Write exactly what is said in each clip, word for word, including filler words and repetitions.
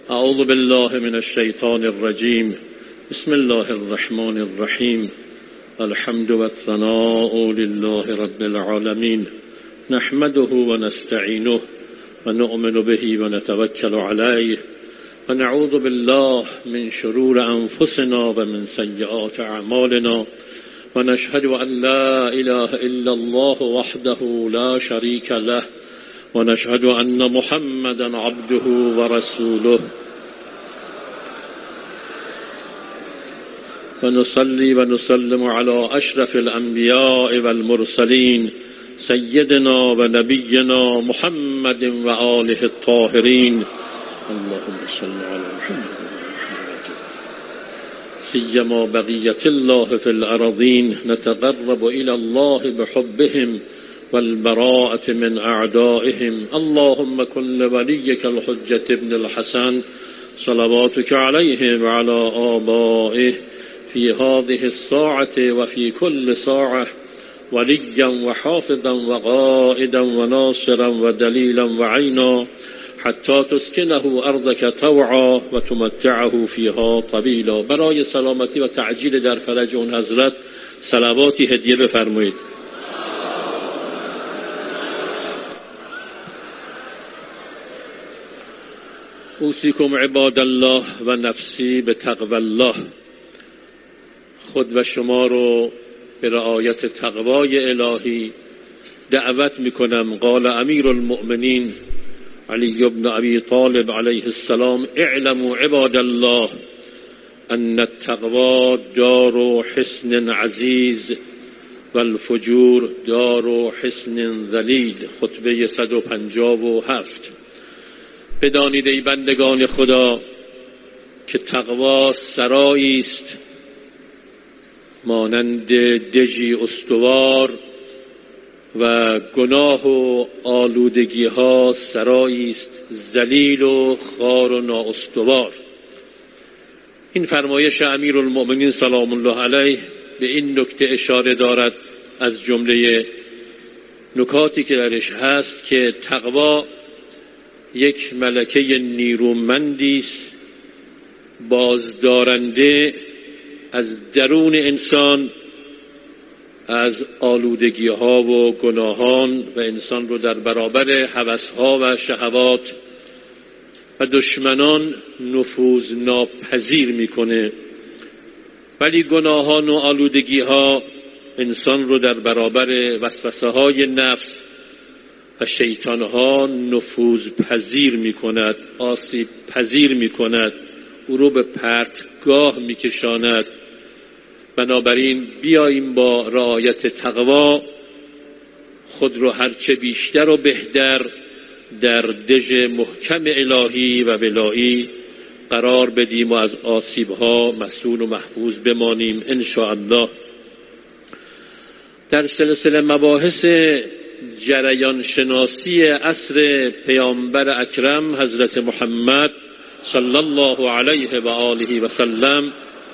اعوذ بالله من الشیطان الرجیم. بسم الله الرحمن الرحیم. الحمد والثناء لله رب العالمین. نحمده ونستعینه ونؤمن به ونتوکل علیه ونعوذ بالله من شرور انفسنا ومن سیئات اعمالنا ونشهد ان لا اله الا الله وحده لا شریک له ونشهد ان محمدا عبده ورسوله ونصلي ونسلم على اشرف الانبیاء والمرسلین سیدنا و نبینا محمد و آله الطاهرین. اللهم صل علی محمد سیما بقیت الله فی الارضین. نتقرب الى الله بحبهم والبراءة من اعدائهم. اللهم كن لوليك الحجة ابن الحسن صلواتك عليه وعلى آبائه في هذه الساعة وفي كل ساعة وليا وحافظا وقائدا وناصرا ودليلا وعينا حتى تسكنه أرضك طوعا وتمتعه فيها طويلا. برای سلامتی و تعجیل در فرج اون حضرت صلواتی هدیه بفرمایید. اوصیکم عباد الله و نفسی به تقوی الله. خود و شما رو به رعایت تقوای الهی دعوت میکنم. قال امیر المؤمنین علی بن ابی طالب علیه السلام: اعلموا عباد الله ان التقوى دار حصن عزیز و الفجور دار حصن ذلیل. خطبه صد و پنجاه و هفت. بدانید ای بندگان خدا که تقوا سرایی است مانند دژی استوار و گناه و آلودگی ها سرایی است ذلیل و خوار و نااستوار. این فرمایش امیرالمؤمنین سلام الله علیه به این نکته اشاره دارد از جمله نکاتی که درش هست که تقوا یک ملکه نیرومندی است بازدارنده از درون انسان از آلودگی ها و گناهان و انسان رو در برابر هوس ها و شهوات و دشمنان نفوذ ناپذیر میکنه. ولی گناهان و آلودگی ها انسان رو در برابر وسوسه های نفس و شیطان ها نفوذ پذیر می کند، آسیب پذیر می کند، او رو به پرتگاه می کشاند. بنابراین بیاییم با رعایت تقوا خود رو هرچه بیشتر و بهتر در دژ محکم الهی و ولایی قرار بدیم و از آسیب ها مسئول و محفوظ بمانیم ان شاء الله. در سلسله مباحث جریان شناسی عصر پیامبر اکرم حضرت محمد صلی الله علیه و آله و سلم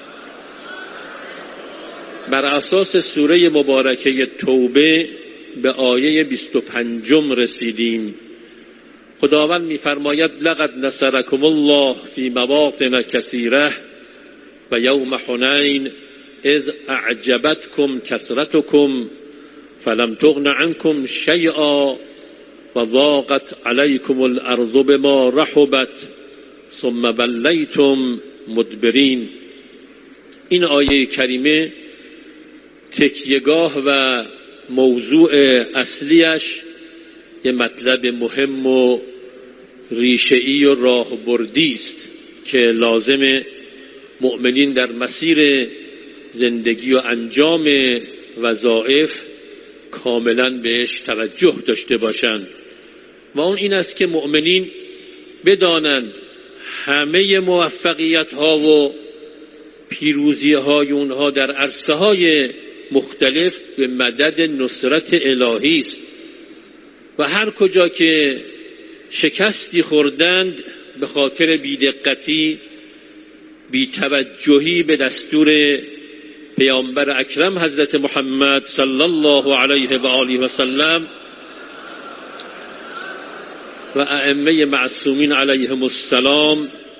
بر اساس سوره مبارکه توبه به آیه بیست و پنجم رسیدیم. خداوند می‌فرماید: لقد نصرکم الله فی مواطن کثیره و یوم حنین اذ اعجبتکم کثرتکم فلم تغن عنكم شیئا و ضاقت علیکم الارض بما رحبت ثم وليتم مدبرین. این آیه کریمه تکیه‌گاه و موضوع اصلیش یه مطلب مهم و ریشه‌ای و راهبردی است که لازم مؤمنین در مسیر زندگی و انجام وظایف کاملا بهش توجه داشته باشند و اون این است که مؤمنین بدانند همه موفقیت ها و پیروزی های اونها در عرصه های مختلف به مدد نصرت الهی است و هر کجا که شکستی خوردند به خاطر بی‌دقتی بی‌توجهی به دستور پیامبر اکرم حضرت محمد صلی الله علیه و آله و سلم و ائمه معصومین علیهم السلام و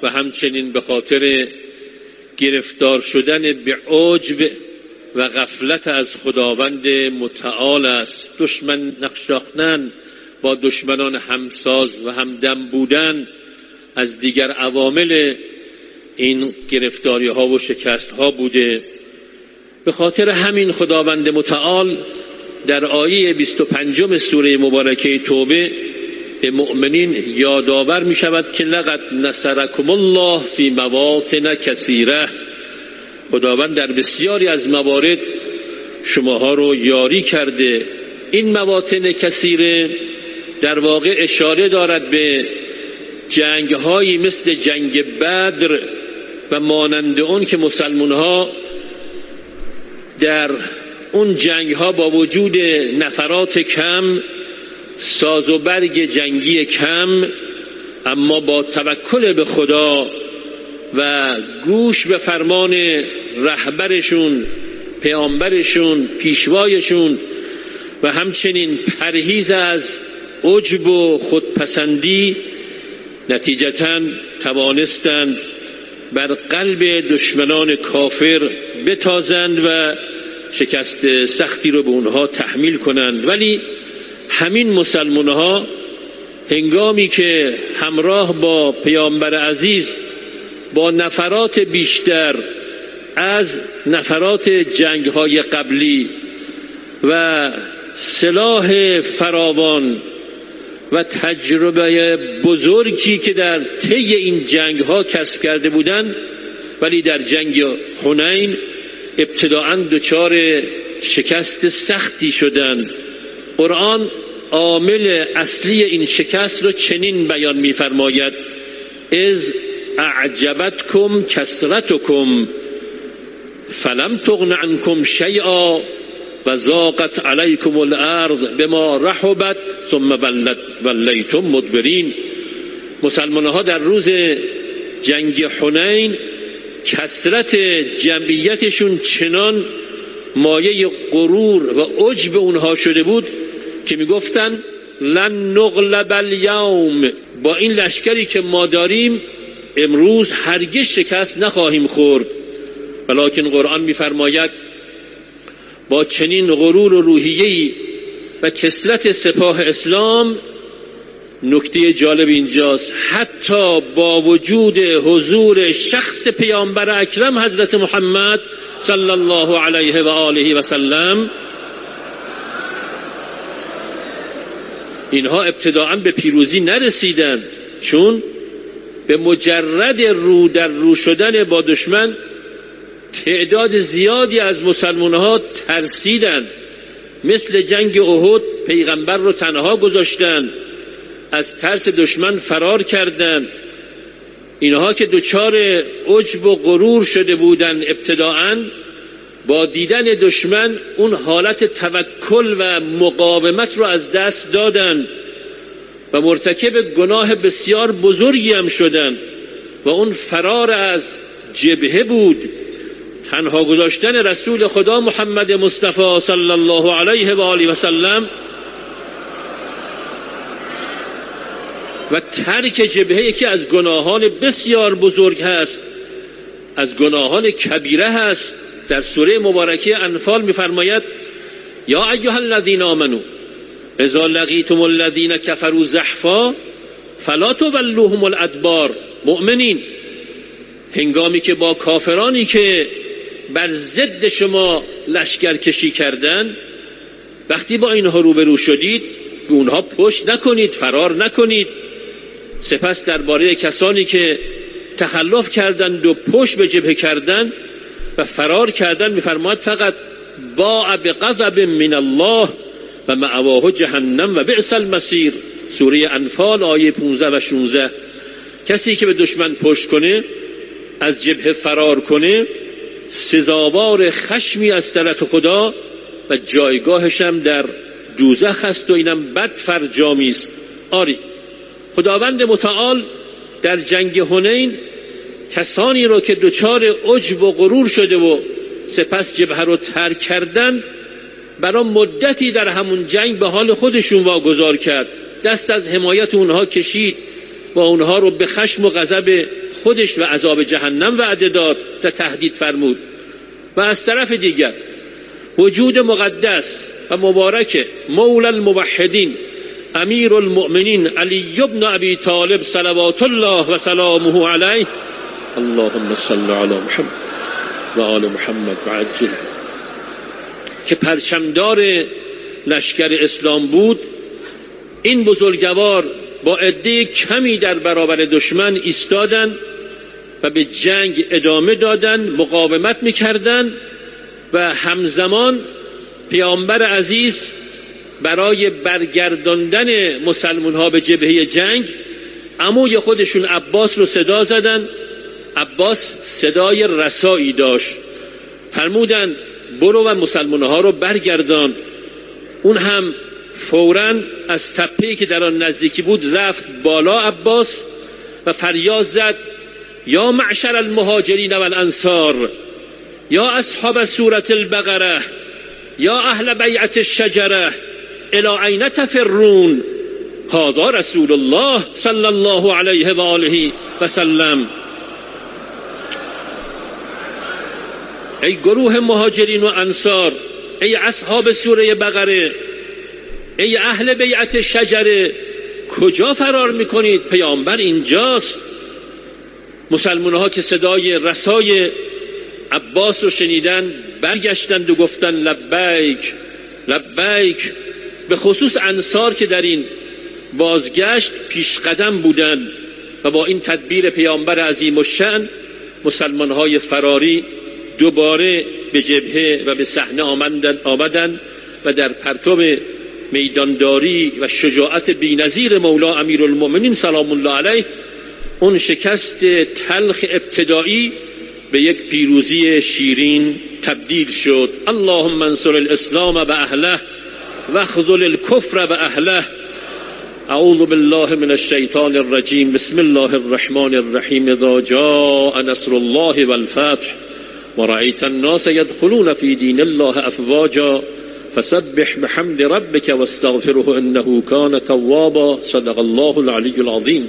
و همچنین به خاطر گرفتار شدن به عجب و غفلت از خداوند متعال است. دشمن نقشاختن، با دشمنان همساز و همدم بودن از دیگر عوامل این گرفتاری ها و شکست ها بوده. به خاطر همین خداوند متعال در آیه بیست و پنجم سوره مبارکه توبه به مؤمنین یادآور می شود که لقد نصرکم الله فی مواطن کثیره، خداوند در بسیاری از موارد شماها رو یاری کرده. این مواطن کثیره در واقع اشاره دارد به جنگ هایی مثل جنگ بدر و مانند اون که مسلمان ها در اون جنگ ها با وجود نفرات کم، ساز و برگ جنگی کم، اما با توکل به خدا و گوش به فرمان رهبرشون، پیامبرشون، پیشوایشون و همچنین پرهیز از عجب و خودپسندی نتیجتاً توانستند بر قلب دشمنان کافر بتازند و شکست سختی رو به اونها تحمیل کنند. ولی همین مسلمان ها هنگامی که همراه با پیامبر عزیز با نفرات بیشتر از نفرات جنگ های قبلی و سلاح فراوان و تجربه بزرگی که در طی این جنگ ها کسب کرده بودند، ولی در جنگ حنین ابتداءً دچار شکست سختی شدند. قرآن عامل اصلی این شکست رو چنین بیان می‌فرماید: اذ اعجبتکم کثرتکم فلم تغن عنکم شیئا و ضاقت علیکم الارض بما رحبت ثم ولیتم مدبرین. مسلمان ها در روز جنگ حنین کثرت جمعیتشون چنان مایه غرور و عجب اونها شده بود که میگفتن لن نغلب الیوم، با این لشکری که ما داریم امروز هرگز شکست نخواهیم خورد. ولکن قرآن میفرماید با چنین غرور و روحیه‌ای و کثرت سپاه اسلام، نکته جالب اینجاست، حتی با وجود حضور شخص پیامبر اکرم حضرت محمد صلی الله علیه و آله و سلم، اینها ابتداعاً به پیروزی نرسیدند، چون به مجرد رو در رو شدن با دشمن تعداد زیادی از مسلمان‌ها ترسیدند. مثل جنگ احد پیغمبر رو تنها گذاشتند، از ترس دشمن فرار کردند. اینها که دچار عجب و غرور شده بودند ابتداءً، با دیدن دشمن اون حالت توکل و مقاومت رو از دست دادند و مرتکب گناه بسیار بزرگی هم شدند و اون فرار از جبهه بود. تنها گذاشتن رسول خدا محمد مصطفی صلی الله علیه و آله و سلم و ترک جبهه یکی از گناهان بسیار بزرگ هست، از گناهان کبیره هست. در سوره مبارکه انفال می‌فرماید یا ایها الذین آمنوا اذا لقیتم الذین کفروا زحفا فلا تولوهم الادبار. مؤمنین، هنگامی که با کافرانی که بر ضد شما لشکر کشی کردند، وقتی با اینها روبرو شدید به اونها پشت نکنید، فرار نکنید. سپس درباره کسانی که تخلف کردند و پشت به جبهه کردند و فرار کردند می‌فرماید فقط باء بغضب من الله و مأواه جهنم و بئس المصیر. سوره انفال آیه پانزده و شانزده. کسی که به دشمن پشت کنه، از جبهه فرار کنه، سزاوار خشمی از طرف خدا و جایگاهش هم در دوزخ است و اینم بد فرجامی است. آری خداوند متعال در جنگ حنین کسانی رو که دچار عجب و غرور شده و سپس جبهه رو ترک کردن، برای مدتی در همون جنگ به حال خودشون واگذار کرد، دست از حمایت اونها کشید و اونها رو به خشم و غضب خودش و عذاب جهنم وعده داد و تهدید فرمود. و از طرف دیگر وجود مقدس و مبارک مولا الموحدین امیر المؤمنین علی بن ابی طالب صلوات الله و سلامه علیه، اللهم صل علی محمد و آل محمد و عجل، که پرچمدار لشکر اسلام بود، این بزرگوار با عده کمی در برابر دشمن ایستادند و به جنگ ادامه دادند، مقاومت میکردند و همزمان پیامبر عزیز برای برگرداندن مسلمان ها به جبهه جنگ عموی خودشون عباس رو صدا زدن. عباس صدای رسایی داشت، فرمودن برو و مسلمان ها رو برگردان. اون هم فوراً از تپه‌ای که در آن نزدیکی بود رفت بالا عباس و فریاد زد یا معشر المهاجرین و الانصار، یا اصحاب سوره البقره، یا اهل بیعت الشجره، الی این تفرون، هذا رسول الله صلی الله علیه و آله و سلم. ای گروه مهاجرین و انصار، ای اصحاب سوره بقره، ای اهل بیعت شجره، کجا فرار میکنید؟ پیامبر اینجاست. مسلمان ها که صدای رسای عباس رو شنیدن برگشتند و گفتن لبیک لبیک. به خصوص انصار که در این بازگشت پیش قدم بودند و با این تدبیر پیامبر عظیم الشأن مسلمان های فراری دوباره به جبهه و به صحنه آمدند و در پرتو میدانداری و شجاعت بی‌نظیر مولا امیرالمؤمنین سلام الله علیه اون شکست تلخ ابتدایی به یک پیروزی شیرین تبدیل شد. اللهم انصر الاسلام و اهله و خذل الكفر و اهله. اعوذ بالله من الشیطان الرجیم. بسم الله الرحمن الرحیم. اذا جاء نصر الله والفتح ورأيت الناس يدخلون في دين الله افواجا فسبح بحمد ربك واستغفره انه كان توابا. صدق الله العلی العظیم.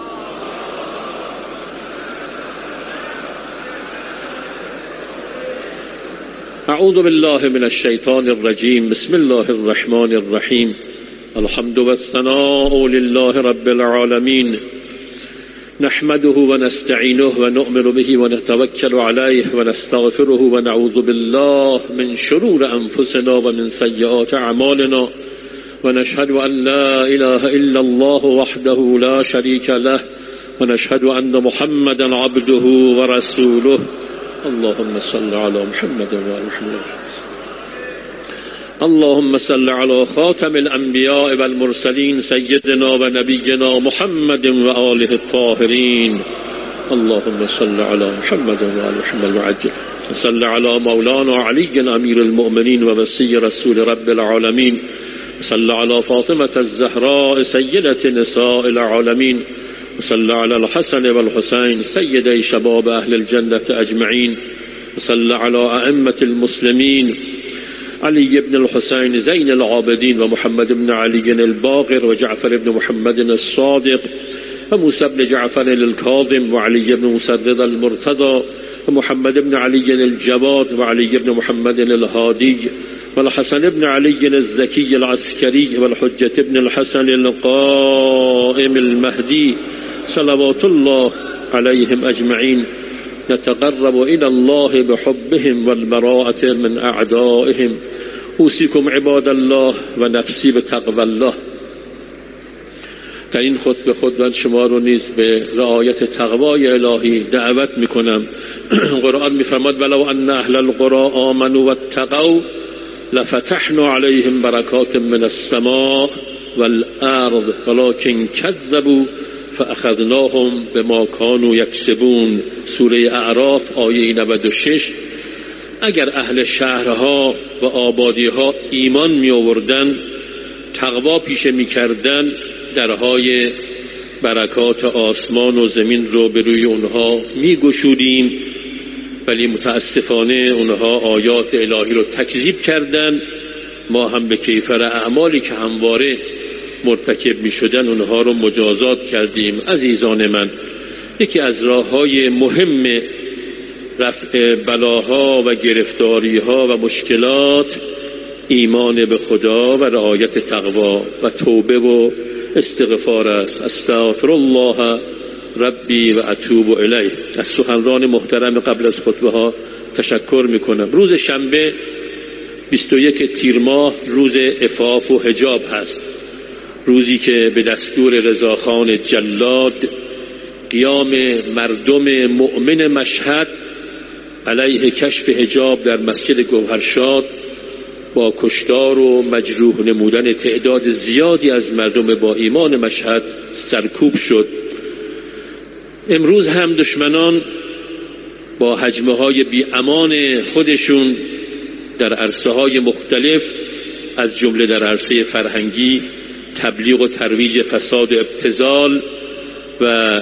اعوذ بالله من الشیطان الرجیم. بسم الله الرحمن الرحیم. الحمد والثناء لله رب العالمین. نحمده ونستعینه ونؤمن به ونتوکل علیه ونستغفره ونعوذ بالله من شرور انفسنا ومن سیئات اعمالنا ونشهد ان لا اله الا الله وحده لا شریک له ونشهد ان محمدا عبده ورسوله. اللهم صل على محمد وعلى محمد. اللهم صل على خاتم الانبیاء والمرسلین سیدنا و نبینا محمد و آله الطاهرین. اللهم صل على محمد و آل محمد وعجل. صل على مولانا علی امیر المؤمنین و وصی رسول رب العالمین. صل على فاطمة الزهراء سیدة نساء العالمین. صل على الحسن والحسین سیدی شباب اهل الجنة اجمعین. صل على ائمة المسلمین علی بن الحسین زین العابدین و محمد بن علی الباقر و جعفر بن محمد الصادق و موسی بن جعفر الكاظم و علی بن مسدد المرتضى و محمد بن علی الجواد و علی بن محمد الهادی و الحسن بن علی الزکی العسکری و الحجة بن الحسن القائم المهدی صلوات الله علیهم اجمعین. نتقرب إلى الله بحبهم والبراءة من أعدائهم. اوصيكم عباد الله و نفسی به تقوی الله. در این خطبه خود شما رو نیز به رعایت تقوای الهی دعوت میکنم. قرآن میفرماد ولو ان اهل القرى آمنوا واتقوا لفتحنا عليهم برکات من السماء والارض ولكن كذبوا فاخذناهم بما كانوا یکسبون. سوره اعراف آیه نود و شش. اگر اهل شهرها و آبادیها ایمان می آوردن، تقوا پیشه می کردن، درهای برکات آسمان و زمین رو به روی اونها می گشودیم، ولی متاسفانه اونها آیات الهی رو تکذیب کردن. ما هم به کیفر اعمالی که همواره مرتکب می شدن اونها رو مجازات کردیم. عزیزان من، یکی از راه‌های مهم رفع بلاها و گرفتاریها و مشکلات ایمان به خدا و رعایت تقوا و توبه و استغفار است. استغفر الله ربی و اتوب الیه. از سخنران محترم قبل از خطبه ها تشکر میکنم. روز شنبه بیست و یک تیر ماه روز عفاف و حجاب هست، روزی که به دستور رضاخان جلاد قیام مردم مؤمن مشهد علیه کشف حجاب در مسجد گوهرشاد با کشتار و مجروح نمودن تعداد زیادی از مردم با ایمان مشهد سرکوب شد. امروز هم دشمنان با هجمه های بی امان خودشون در عرصه های مختلف از جمله در عرصه فرهنگی تبلیغ و ترویج فساد و ابتذال و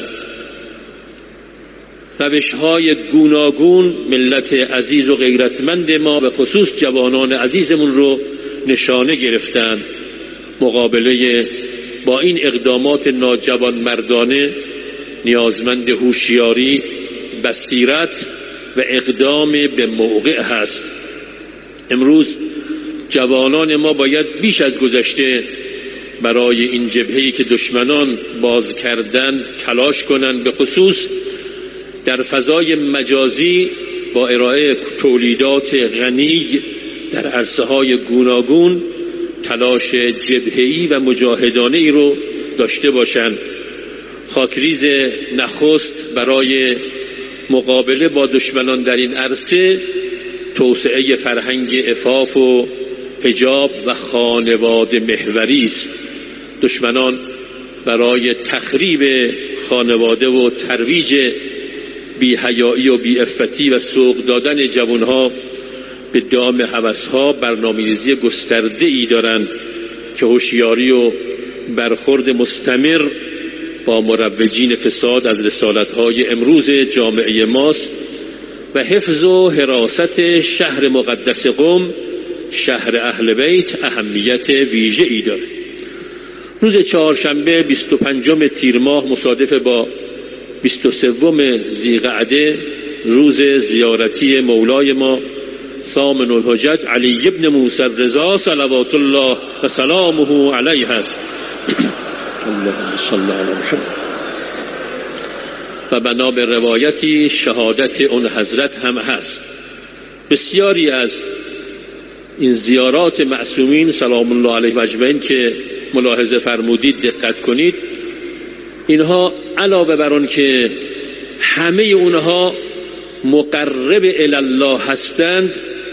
روش‌های گوناگون ملت عزیز و غیرتمند ما و خصوص جوانان عزیزمون رو نشانه گرفتند. مقابله با این اقدامات ناجوان مردانه نیازمند هوشیاری، بصیرت و اقدام به موقع هست. امروز جوانان ما باید بیش از گذشته برای این جبهه‌ای که دشمنان باز کردن تلاش کنند، به خصوص در فضای مجازی با ارائه تولیدات غنی در عرصه‌های گوناگون تلاش جبهه‌ای و مجاهدانه‌ای رو داشته باشند. خاکریز نخست برای مقابله با دشمنان در این عرصه توسعه فرهنگ عفاف و حجاب و خانواده محوری است. دشمنان برای تخریب خانواده و ترویج بی‌حیایی و بی‌عفتی و سوق دادن جوانها به دام هوس‌ها برنامه‌ریزی گسترده‌ای دارند که هوشیاری و برخورد مستمر با مروجین فساد از رسالت‌های امروز جامعه ماست و حفظ و حراست شهر مقدس قم، شهر اهل بیت، اهمیت ویژه‌ای دارد. روز چهارشنبه بیست و پنجم تیر ماه مصادف با بیست و سوم ذیقعده روز زیارتی مولای ما ثامن الحجج علی ابن موسی الرضا صلوات الله و سلامه علیه است. اللهم صل علی محمد. و بنا به روایتی شهادت اون حضرت هم هست. بسیاری از این زیارات معصومین سلام الله علیهم اجمعین که ملاحظه فرمودید دقت کنید، اینها علاوه بر آن که همه اونها مقرب الی الله هستند،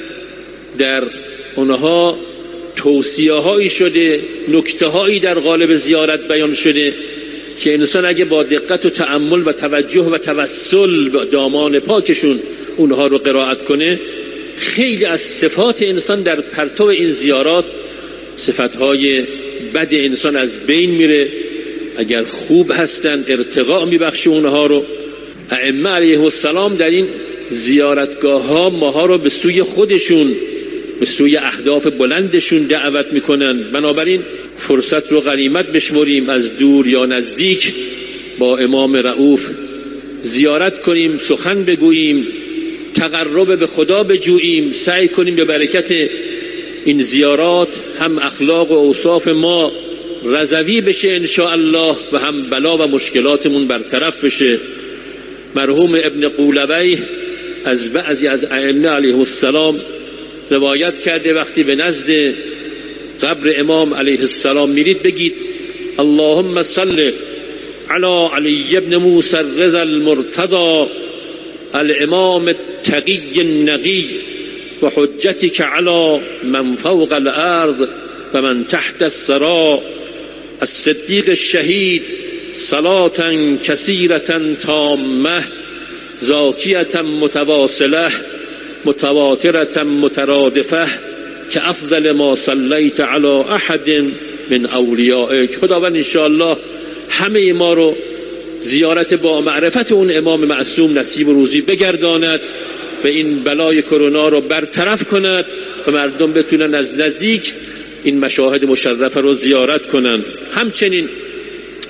در اونها توصیه هایی شده، نکته هایی در قالب زیارت بیان شده که انسان اگه با دقت و تأمل و توجه و توسل به دامان پاکشون اونها رو قرائت کنه، خیلی از صفات انسان در پرتو این زیارات، صفتهای بد انسان از بین میره. اگر خوب هستن ارتقا میبخشه اونها رو. ائمه علیه السلام در این زیارتگاه ها ماها رو به سوی خودشون، به سوی اهداف بلندشون دعوت میکنن. بنابراین فرصت رو غنیمت بشمریم، از دور یا نزدیک با امام رؤوف زیارت کنیم، سخن بگوییم، تقرب به خدا بجوییم، سعی کنیم به برکت این زیارات هم اخلاق و اوصاف ما رضوی بشه انشاءالله و هم بلا و مشکلاتمون برطرف بشه. مرحوم ابن قولویه از بعضی از ائمه علیه السلام روایت کرده وقتی به نزد قبر امام علیه السلام میرید بگید اللهم صل علی علی ابن موسی الرضا المرتضی الامام التقی النقی و حجتك علی من فوق الارض و من تحت الثری الصدیق الشهید صلاة کثیرة تامة زاکیة متواصله متواترة مترادفه که افضل ما صلیت علی احد من اولیائک. خداوند انشاءالله همه ما رو زیارت با معرفت اون امام معصوم نصیب و روزی بگرداند و این بلای کرونا رو برطرف کند و مردم بتونن از نزدیک این مشاهد مشرفه رو زیارت کنند. همچنین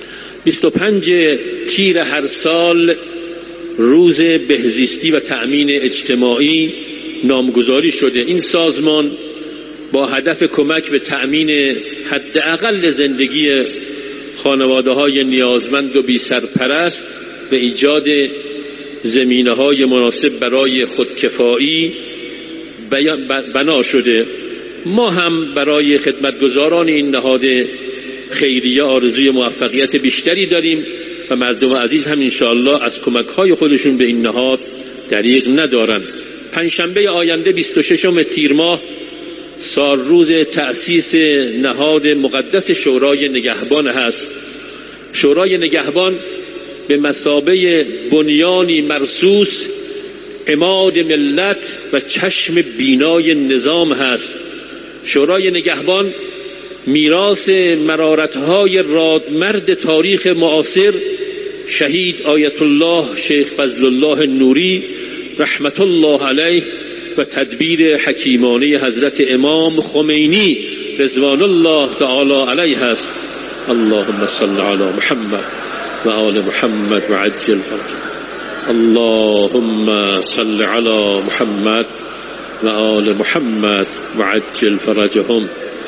بیست و پنج تیر هر سال روز بهزیستی و تأمین اجتماعی نامگذاری شده. این سازمان با هدف کمک به تأمین حداقل زندگی خانواده‌های نیازمند و بی سرپرست و ایجاد زمینه‌های مناسب برای خودکفایی بنا شده. ما هم برای خدمتگزاران این نهاد خیریه آرزوی موفقیت بیشتری داریم و مردم عزیز هم انشاءالله از کمک‌های خودشون به این نهاد دریغ ندارن. پنجشنبه آینده بیست و ششم تیر ماه سال روز تأسیس نهاد مقدس شورای نگهبان هست. شورای نگهبان به مثابه بنیانی مرصوص عماد ملت و چشم بینای نظام هست. شورای نگهبان میراث مرارت‌های رادمرد تاریخ معاصر شهید آیت الله شیخ فضل الله نوری رحمت الله علیه و تدبیر حکیمانه حضرت امام خمینی رضوان الله تعالی علیه است. اللهم صل علی محمد و آل محمد و عجل فرجهم. اللهم صل علی محمد و آل محمد و عجل فرجهم.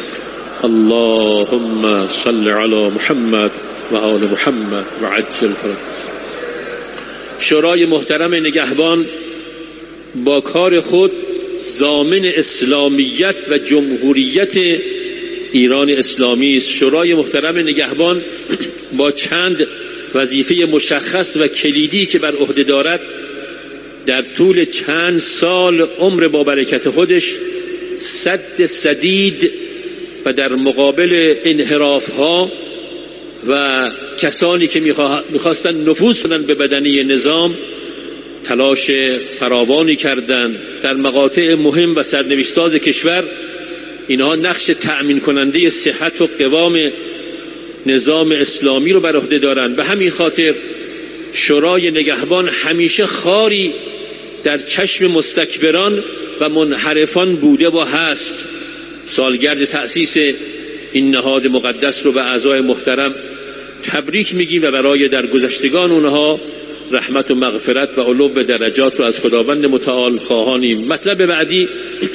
اللهم صل علی محمد و آل محمد و عجل فرجهم. شورای محترم نگهبان با کار خود ضامن اسلامیت و جمهوریت ایران اسلامی است. شورای محترم نگهبان با چند وظیفه مشخص و کلیدی که بر عهده دارد در طول چند سال عمر با برکت خودش سد سدید و در مقابل انحراف‌ها و کسانی که می‌خواستن نفوذ کنند به بدنه نظام تلاش فراوانی کردند. در مقاطع مهم و سرنوشت‌ساز کشور اینها نقش تأمین کننده صحت و قوام نظام اسلامی رو بر عهده دارند. به همین خاطر شورای نگهبان همیشه خاری در چشم مستکبران و منحرفان بوده و هست. سالگرد تأسیس این نهاد مقدس رو به اعضای محترم تبریک میگیم و برای درگذشتگان اونها رحمت و مغفرت و علو و درجات رو از خداوند متعال خواهانیم. مطلب بعدی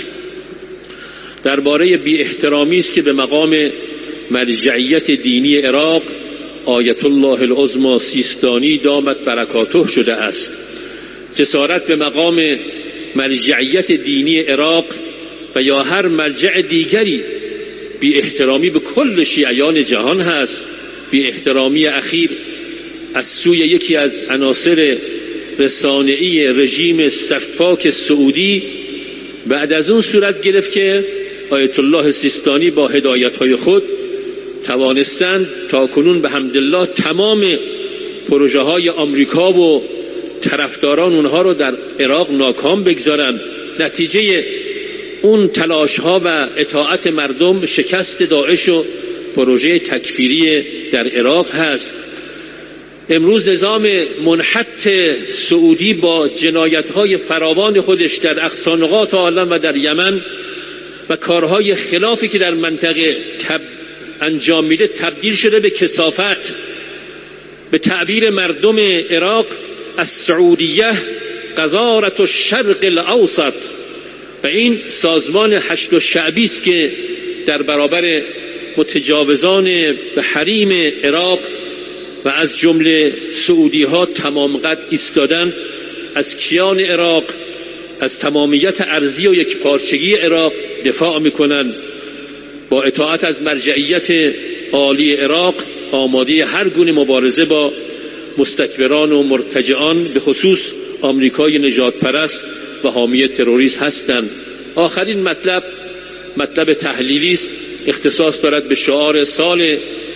درباره بی احترامی است که به مقام مرجعیت دینی عراق آیت الله العظمی سیستانی دامت برکاته شده است. جسارت به مقام مرجعیت دینی عراق و یا هر مرجع دیگری بی احترامی به کل شیعیان جهان هست. بی احترامی اخیر از سوی یکی از عناصر رسانه‌ای رژیم سفاک سعودی بعد از اون صورت گرفت که آیت الله سیستانی با هدایت‌های خود توانستند تا کنون به حمدالله تمام پروژه های آمریکا و طرفداران اونها رو در عراق ناکام بگذارند. نتیجه اون تلاش ها و اطاعت مردم شکست داعش و پروژه تکفیری در عراق هست. امروز نظام منحط سعودی با جنایت های فراوان خودش در اقصی نقاط عالم و در یمن و کارهای خلافی که در منطقه تب انجام میده تبدیل شده به کثافت. به تعبیر مردم عراق السعودیه قذارة الشرق الاوسط و این سازمان حشد الشعبی است که در برابر متجاوزان به حریم عراق و از جمله سعودی ها تمام قد ایستادن، از کیان عراق، از تمامیت ارضی و یک پارچگی عراق دفاع میکنن. با اطاعت از مرجعیت عالی عراق آماده هر گونه مبارزه با مستکبران و مرتجعان به خصوص آمریکای نجات پرست و حامی تروریست هستند. آخرین مطلب مطلب تحلیلی است، اختصاص دارد به شعار سال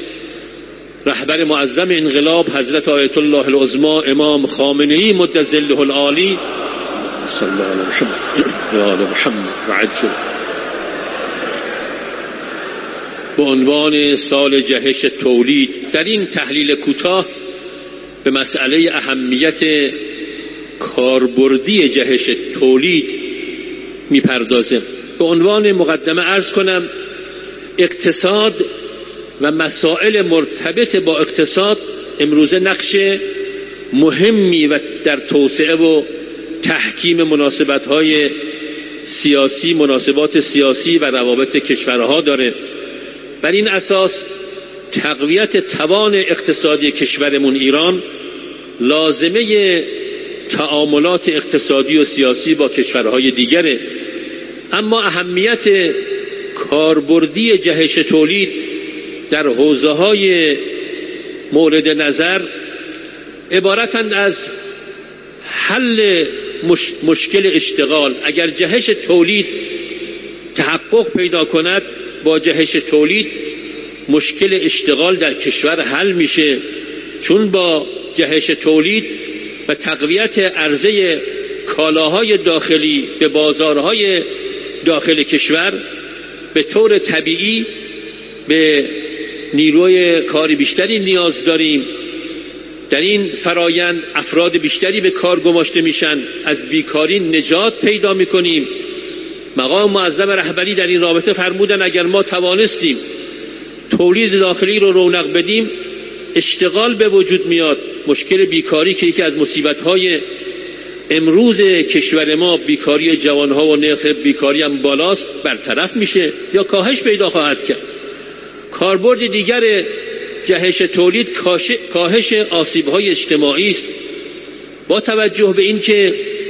رهبر معظم انقلاب حضرت آیت الله العظمی امام خامنه‌ای مد ظله العالی صلی الله علیه محمد و آل محمد و عجل. به عنوان سال جهش تولید در این تحلیل کوتاه به مسئله اهمیت کاربردی جهش تولید میپردازم. به عنوان مقدمه عرض کنم اقتصاد و مسائل مرتبط با اقتصاد امروزه نقش مهمی و در توسعه و تحکیم مناسبت‌های سیاسی، مناسبات سیاسی و روابط کشورها داره. بر این اساس تقویت توان اقتصادی کشورمون ایران لازمه تعاملات اقتصادی و سیاسی با کشورهای دیگره. اما اهمیت کاربردی جهش تولید در حوزه‌های مورد نظر عبارتند از حل مش... مشکل اشتغال. اگر جهش تولید تحقق پیدا کند، با جهش تولید مشکل اشتغال در کشور حل میشه، چون با جهش تولید و تقویت عرضه کالاهای داخلی به بازارهای داخل کشور به طور طبیعی به نیروی کاری بیشتری نیاز داریم. در این فرایند افراد بیشتری به کار گماشته میشن، از بیکاری نجات پیدا میکنیم. مقام معظم رهبری در این رابطه فرمودن اگر ما توانستیم تولید داخلی رو رونق بدیم، اشتغال به وجود میاد. مشکل بیکاری که یکی از مصیبت‌های امروز کشور ما، بیکاری جوانها و نرخ بیکاری هم بالاست، برطرف میشه یا کاهش پیدا خواهد کرد. کاربرد دیگر جهش تولید کاهش آسیب‌های اجتماعی است. با توجه به این که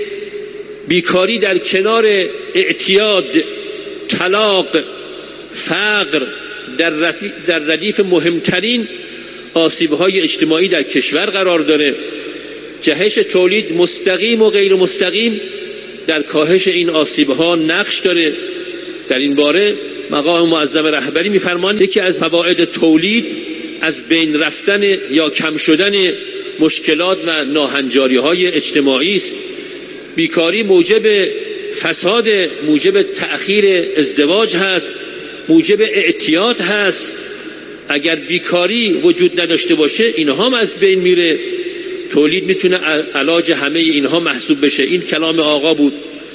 بیکاری در کنار اعتیاد، طلاق، فقر در, در ردیف مهمترین آسیب‌های اجتماعی در کشور قرار داره، جهش تولید مستقیم و غیر مستقیم در کاهش این آسیب‌ها نقش داره. در این باره مقام معظم رهبری می‌فرماند یکی از فواید تولید از بین رفتن یا کم شدن مشکلات و ناهنجاری‌های اجتماعی است. بیکاری موجب فساد، موجب تأخیر ازدواج هست، موجب اعتیاد هست. اگر بیکاری وجود نداشته باشه اینها هم از بین میره. تولید میتونه علاج همه اینها محسوب بشه. این کلام آقا بود.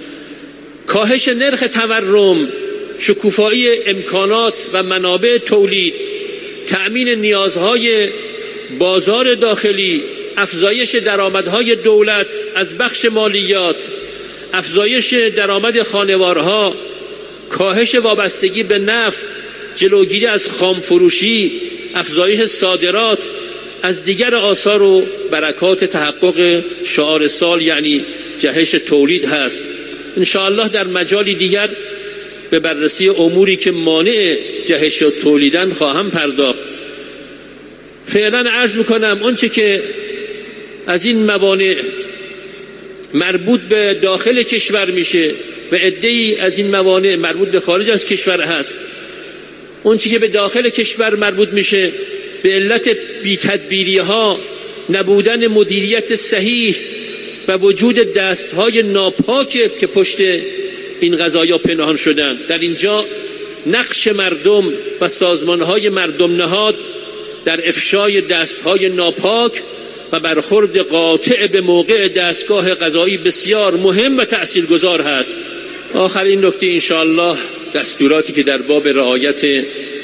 کاهش نرخ تورم، شکوفایی امکانات و منابع تولید، تأمین نیازهای بازار داخلی، افزایش درآمدهای دولت از بخش مالیات، افزایش درآمد خانوارها، کاهش وابستگی به نفت، جلوگیری از خامفروشی، افزایش صادرات از دیگر آثار و برکات تحقق شعار سال یعنی جهش تولید هست. انشاءالله در مجالی دیگر به بررسی اموری که مانع جهش تولیدن خواهم پرداخت. فعلا عرض میکنم آنچه که از این موانع مربوط به داخل کشور میشه و عده‌ای از این موانع مربوط به خارج از کشور هست. اون چیزی که به داخل کشور مربوط میشه به علت بی‌تدبیری ها، نبودن مدیریت صحیح و وجود دستهای ناپاک که پشت این قضایا پنهان شدن. در اینجا نقش مردم و سازمانهای مردم نهاد در افشای دستهای ناپاک و برخورد قاطع به موقع دستگاه قضایی بسیار مهم و تأثیرگذار هست. آخرین نکته انشاءالله دستوراتی که در باب رعایت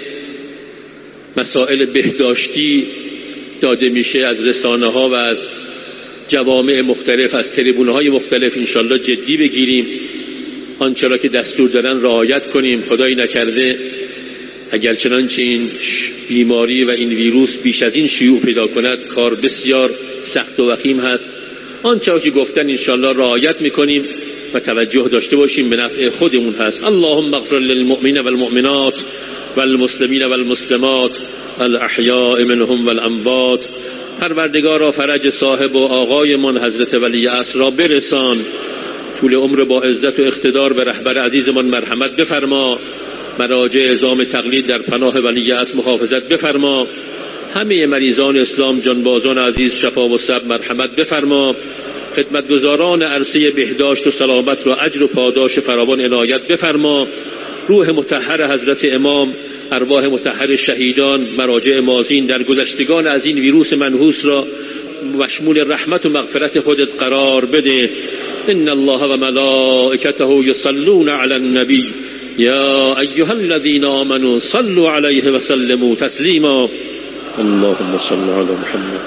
مسائل بهداشتی داده میشه از رسانه ها و از جوامع مختلف، از تریبون های مختلف انشاءالله جدی بگیریم. آنچه را که دستور دارن رعایت کنیم. خدایی نکرده اگر چنانچه این بیماری و این ویروس بیش از این شیوع پیدا کند کار بسیار سخت و وخیم هست. آنچه را که گفتن انشاءالله رعایت میکنیم و توجه داشته باشیم به نفع خودمون هست. اللهم اغفر للمؤمنین والمؤمنات والمسلمین والمسلمات الاحیاء منهم والاموات. پروردگارا فرج صاحب و آقایمان حضرت ولی عصر را برسان. طول عمر با عزت و اقتدار به رهبر عزیزمان مرحمت بفرما. مراجع عظام تقلید در پناه ولی عصر محافظت بفرما. همه مریضان اسلام جانبازان عزیز شفا و صبر مرحمت بفرما. خدمتگزاران عرصه بهداشت و سلامت را اجر و پاداش فراوان عنایت بفرما. روح مطهر حضرت امام، ارواح مطهر شهیدان، مراجع مازین در گذشتگان از این ویروس منحوس را مشمول رحمت و مغفرت خودت قرار بده. ان الله و ملائکته یصلون علی النبی یا ایها الذین آمنوا صلوا علیه و سلموا تسلیما. اللهم صل على محمد.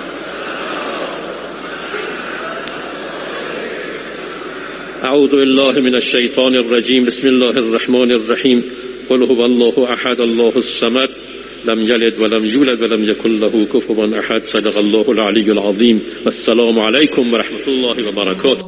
اعوذ بالله من الشیطان الرجیم. بسم الله الرحمن الرحیم. قل هو الله احد الله الصمد لم يلد ولم يولد ولم يكن له كفوا احد. صدق الله العلی العظیم. والسلام علیکم و رحمت الله و برکاته.